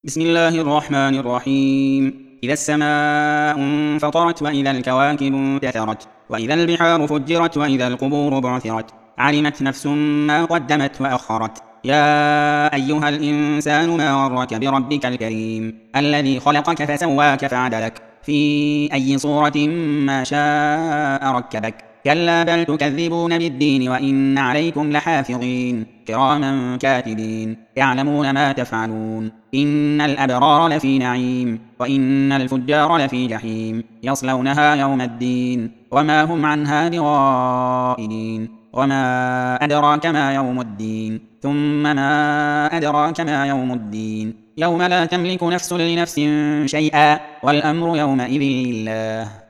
بسم الله الرحمن الرحيم. إذا السماء انفطرت وإذا الكواكب انتثرت وإذا البحار فجرت وإذا القبور بعثرت علمت نفس ما قدمت وأخرت. يا أيها الإنسان ما غرك بربك الكريم الذي خلقك فسواك فعدلك في أي صورة ما شاء ركبك. كلا بل تكذبون بالدين وإن عليكم لحافظين كراما كاتبين يعلمون ما تفعلون. إن الأبرار لفي نعيم وإن الفجار لفي جحيم يصلونها يوم الدين وما هم عنها بغائبين. وما أدراك ما يوم الدين ثم ما أدراك ما يوم الدين يوم لا تملك نفس لنفس شيئا والأمر يومئذ لله.